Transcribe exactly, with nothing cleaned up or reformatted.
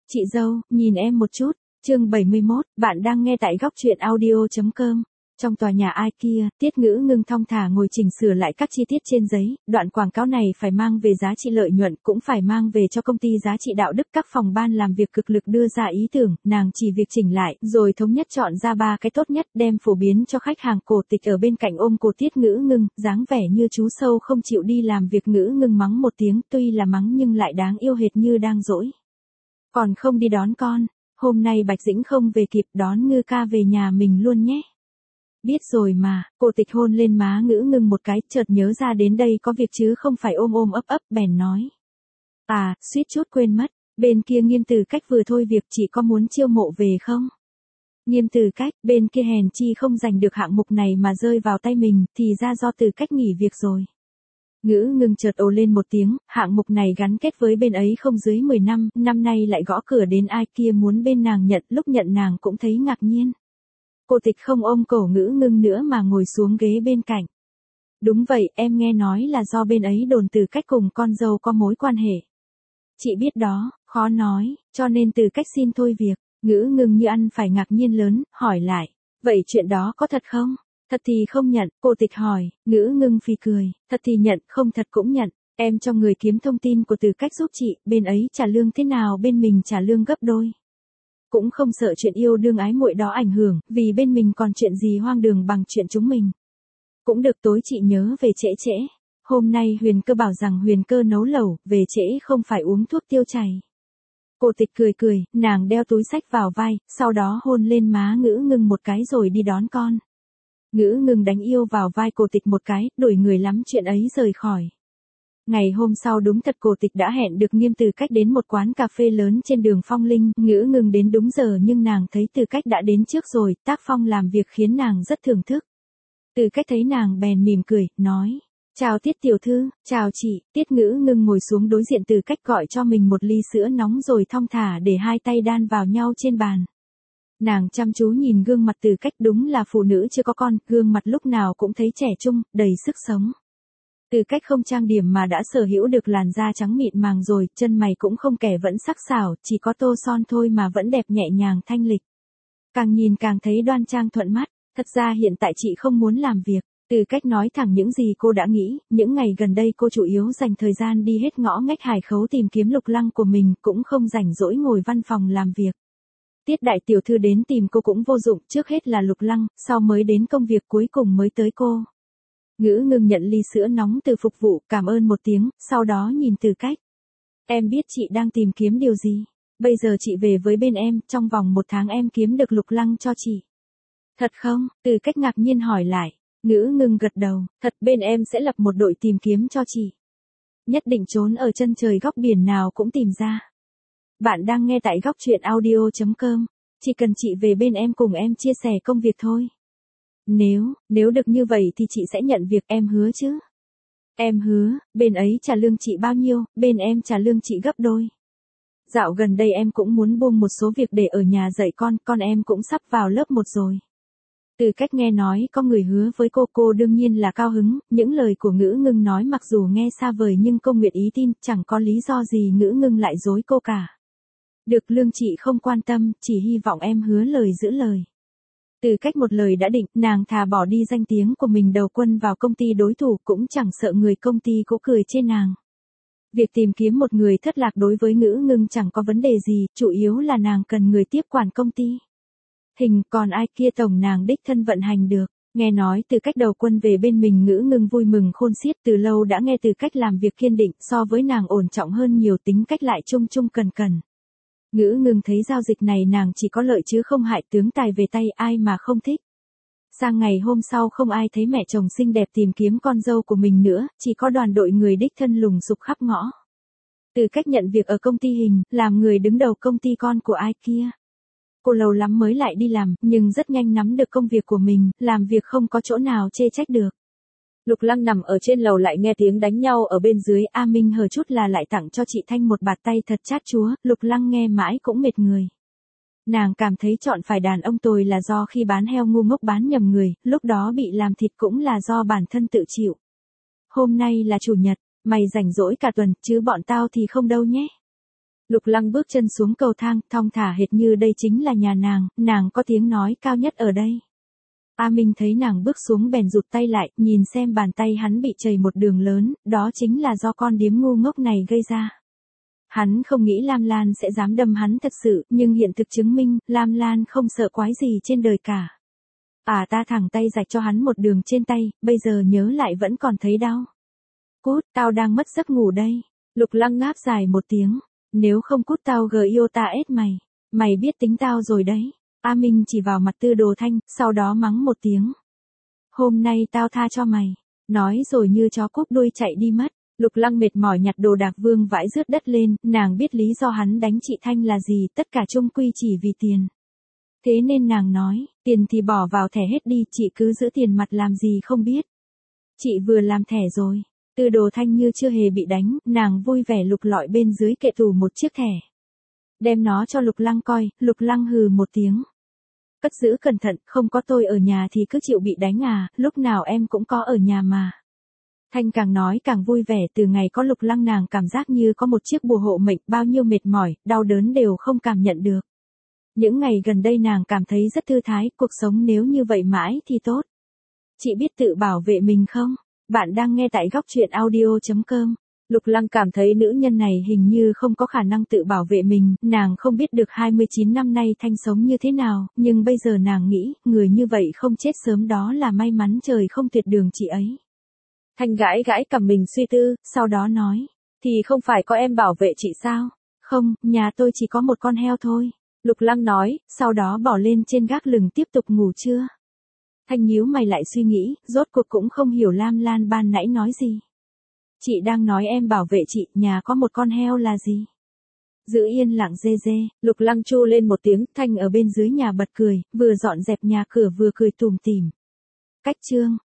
Chị dâu, nhìn em một chút. Chương bảy mươi mốt, bạn đang nghe tại góc truyện audio chấm com. Trong tòa nhà ai kia, Tiết Ngữ Ngưng thong thả ngồi chỉnh sửa lại các chi tiết trên giấy, đoạn quảng cáo này phải mang về giá trị lợi nhuận, cũng phải mang về cho công ty giá trị đạo đức. Các phòng ban làm việc cực lực đưa ra ý tưởng, nàng chỉ việc chỉnh lại, rồi thống nhất chọn ra ba cái tốt nhất đem phổ biến cho khách hàng. Cổ Tịch ở bên cạnh ôm cổ Tiết Ngữ Ngưng, dáng vẻ như chú sâu không chịu đi làm việc. Ngữ Ngưng mắng một tiếng, tuy là mắng nhưng lại đáng yêu hệt như đang dỗi. Còn không đi đón con, hôm nay Bạch Dĩnh không về kịp, đón Ngư ca về nhà mình luôn nhé. Biết rồi mà. Cổ Tịch hôn lên má Ngữ Ngưng một cái, chợt nhớ ra đến đây có việc chứ không phải ôm ôm ấp ấp, bèn nói. À, suýt chút quên mất, bên kia Nghiêm Từ Cách vừa thôi việc, chị có muốn chiêu mộ về không? Nghiêm Từ Cách, bên kia hèn chi không giành được hạng mục này mà rơi vào tay mình, thì ra do Từ Cách nghỉ việc rồi. Ngữ Ngưng chợt ồ lên một tiếng, hạng mục này gắn kết với bên ấy không dưới mười năm, năm nay lại gõ cửa đến ai kia muốn bên nàng nhận, lúc nhận nàng cũng thấy ngạc nhiên. Cổ Tịch không ôm cổ Ngữ Ngưng nữa mà ngồi xuống ghế bên cạnh. Đúng vậy, em nghe nói là do bên ấy đồn Từ Cách cùng con dâu có mối quan hệ. Chị biết đó, khó nói, cho nên Từ Cách xin thôi việc. Ngữ Ngưng như ăn phải ngạc nhiên lớn, hỏi lại. Vậy chuyện đó có thật không? Thật thì không nhận, Cổ Tịch hỏi. Ngữ Ngưng phì cười. Thật thì nhận, không thật cũng nhận. Em cho người kiếm thông tin của Từ Cách giúp chị, bên ấy trả lương thế nào bên mình trả lương gấp đôi. Cũng không sợ chuyện yêu đương ái muội đó ảnh hưởng, vì bên mình còn chuyện gì hoang đường bằng chuyện chúng mình. Cũng được, tối chị nhớ về trễ trễ. Hôm nay Huyền Cơ bảo rằng Huyền Cơ nấu lẩu, về trễ không phải uống thuốc tiêu chảy. Cổ Tịch cười cười, nàng đeo túi xách vào vai, sau đó hôn lên má Ngữ Ngưng một cái rồi đi đón con. Ngữ Ngưng đánh yêu vào vai Cổ Tịch một cái, đổi người lắm chuyện ấy rời khỏi. Ngày hôm sau đúng thật Cổ Tịch đã hẹn được Nghiêm Từ Cách đến một quán cà phê lớn trên đường Phong Linh. Ngữ Ngưng đến đúng giờ nhưng nàng thấy Từ Cách đã đến trước rồi, tác phong làm việc khiến nàng rất thưởng thức. Từ Cách thấy nàng bèn mỉm cười, nói. Chào Tiết tiểu thư, chào chị. Tiết Ngữ Ngưng ngồi xuống đối diện Từ Cách, gọi cho mình một ly sữa nóng rồi thong thả để hai tay đan vào nhau trên bàn. Nàng chăm chú nhìn gương mặt Từ Cách, đúng là phụ nữ chưa có con, gương mặt lúc nào cũng thấy trẻ trung, đầy sức sống. Từ Cách không trang điểm mà đã sở hữu được làn da trắng mịn màng rồi, chân mày cũng không kẻ vẫn sắc sảo, chỉ có tô son thôi mà vẫn đẹp nhẹ nhàng thanh lịch. Càng nhìn càng thấy đoan trang thuận mắt. Thật ra hiện tại chị không muốn làm việc. Từ Cách nói thẳng những gì cô đã nghĩ, những ngày gần đây cô chủ yếu dành thời gian đi hết ngõ ngách Hải Khấu tìm kiếm Lục Lăng của mình, cũng không rảnh rỗi ngồi văn phòng làm việc. Tiết đại tiểu thư đến tìm cô cũng vô dụng, trước hết là Lục Lăng, sau mới đến công việc, cuối cùng mới tới cô. Ngữ Ngưng nhận ly sữa nóng từ phục vụ, cảm ơn một tiếng, sau đó nhìn Từ Cách. Em biết chị đang tìm kiếm điều gì. Bây giờ chị về với bên em, trong vòng một tháng em kiếm được Lục Lăng cho chị. Thật không? Từ Cách ngạc nhiên hỏi lại. Ngữ Ngưng gật đầu, thật, bên em sẽ lập một đội tìm kiếm cho chị. Nhất định trốn ở chân trời góc biển nào cũng tìm ra. Bạn đang nghe tại góc truyện audio chấm com. Chỉ cần chị về bên em cùng em chia sẻ công việc thôi. Nếu, nếu được như vậy thì chị sẽ nhận việc, em hứa chứ? Em hứa, bên ấy trả lương chị bao nhiêu, bên em trả lương chị gấp đôi. Dạo gần đây em cũng muốn buông một số việc để ở nhà dạy con, con em cũng sắp vào lớp một rồi. Từ Cách nghe nói có người hứa với cô, cô đương nhiên là cao hứng, những lời của Ngữ Ngưng nói mặc dù nghe xa vời nhưng cô nguyện ý tin, chẳng có lý do gì Ngữ Ngưng lại dối cô cả. Được, lương chị không quan tâm, chỉ hy vọng em hứa lời giữ lời. Từ Cách một lời đã định, nàng thà bỏ đi danh tiếng của mình đầu quân vào công ty đối thủ, cũng chẳng sợ người công ty cũng cười chê nàng. Việc tìm kiếm một người thất lạc đối với Ngữ Ngưng chẳng có vấn đề gì, chủ yếu là nàng cần người tiếp quản công ty. Hình, còn ai kia tổng nàng đích thân vận hành được. Nghe nói Từ Cách đầu quân về bên mình, Ngữ Ngưng vui mừng khôn xiết, từ lâu đã nghe Từ Cách làm việc kiên định, so với nàng ổn trọng hơn nhiều, tính cách lại trung trung cần cần. Ngữ Ngưng thấy giao dịch này nàng chỉ có lợi chứ không hại, tướng tài về tay ai mà không thích. Sang ngày hôm sau không ai thấy mẹ chồng xinh đẹp tìm kiếm con dâu của mình nữa, chỉ có đoàn đội người đích thân lùng sục khắp ngõ. Từ Cách nhận việc ở công ty Hình, làm người đứng đầu công ty con của ai kia. Cô lâu lắm mới lại đi làm, nhưng rất nhanh nắm được công việc của mình, làm việc không có chỗ nào chê trách được. Lục Lăng nằm ở trên lầu lại nghe tiếng đánh nhau ở bên dưới, A Minh hờ chút là lại tặng cho chị Thanh một bạt tay thật chát chúa, Lục Lăng nghe mãi cũng mệt người. Nàng cảm thấy chọn phải đàn ông tồi là do khi bán heo ngu ngốc bán nhầm người, lúc đó bị làm thịt cũng là do bản thân tự chịu. Hôm nay là chủ nhật, mày rảnh rỗi cả tuần, chứ bọn tao thì không đâu nhé. Lục Lăng bước chân xuống cầu thang, thong thả hệt như đây chính là nhà nàng, nàng có tiếng nói cao nhất ở đây. A Minh thấy nàng bước xuống bèn rụt tay lại, nhìn xem bàn tay hắn bị chảy một đường lớn, đó chính là do con điếm ngu ngốc này gây ra. Hắn không nghĩ Lam Lan sẽ dám đâm hắn thật sự, nhưng hiện thực chứng minh, Lam Lan không sợ quái gì trên đời cả. À ta thẳng tay rạch cho hắn một đường trên tay, bây giờ nhớ lại vẫn còn thấy đau. Cút, tao đang mất giấc ngủ đây. Lục Lăng ngáp dài một tiếng. Nếu không cút tao gờ yêu ta ết mày. Mày biết tính tao rồi đấy. A Minh chỉ vào mặt Tư Đồ Thanh, sau đó mắng một tiếng. Hôm nay tao tha cho mày. Nói rồi như chó cúp đuôi chạy đi mất. Lục Lăng mệt mỏi nhặt đồ đạc vương vãi rớt đất lên, nàng biết lý do hắn đánh chị Thanh là gì, tất cả chung quy chỉ vì tiền. Thế nên nàng nói, tiền thì bỏ vào thẻ hết đi, chị cứ giữ tiền mặt làm gì không biết. Chị vừa làm thẻ rồi. Tư Đồ Thanh như chưa hề bị đánh, nàng vui vẻ lục lọi bên dưới kệ tủ một chiếc thẻ. Đem nó cho Lục Lăng coi, Lục Lăng hừ một tiếng. Cất giữ cẩn thận, không có tôi ở nhà thì cứ chịu bị đánh à, lúc nào em cũng có ở nhà mà. Thanh càng nói càng vui vẻ, từ ngày có Lục Lăng nàng cảm giác như có một chiếc bùa hộ mệnh, bao nhiêu mệt mỏi, đau đớn đều không cảm nhận được. Những ngày gần đây nàng cảm thấy rất thư thái, cuộc sống nếu như vậy mãi thì tốt. Chị biết tự bảo vệ mình không? Bạn đang nghe tại góc truyện audio chấm com. Lục Lăng cảm thấy nữ nhân này hình như không có khả năng tự bảo vệ mình, nàng không biết được hai mươi chín năm nay Thanh sống như thế nào, nhưng bây giờ nàng nghĩ, người như vậy không chết sớm đó là may mắn trời không tuyệt đường chị ấy. Thanh gãi gãi cằm mình suy tư, sau đó nói, thì không phải có em bảo vệ chị sao? Không, nhà tôi chỉ có một con heo thôi. Lục Lăng nói, sau đó bỏ lên trên gác lửng tiếp tục ngủ trưa. Thanh nhíu mày lại suy nghĩ, rốt cuộc cũng không hiểu Lam Lan ban nãy nói gì. Chị đang nói em bảo vệ chị, nhà có một con heo là gì? Giữ yên lặng dê dê, Lục Lăng chu lên một tiếng, Thanh ở bên dưới nhà bật cười, vừa dọn dẹp nhà cửa vừa cười tủm tỉm. Cách chương.